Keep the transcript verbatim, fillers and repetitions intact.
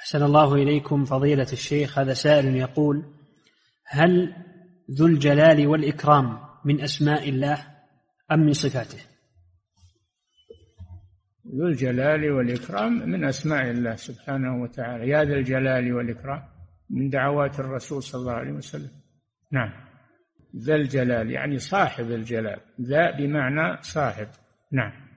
أحسن الله إليكم فضيلة الشيخ. هذا سائل يقول: هل ذو الجلال والإكرام من أسماء الله أم من صفاته؟ ذو الجلال والإكرام من أسماء الله سبحانه وتعالى. يا ذا الجلال والإكرام من دعوات الرسول صلى الله عليه وسلم. نعم. ذا الجلال يعني صاحب الجلال، ذا بمعنى صاحب. نعم.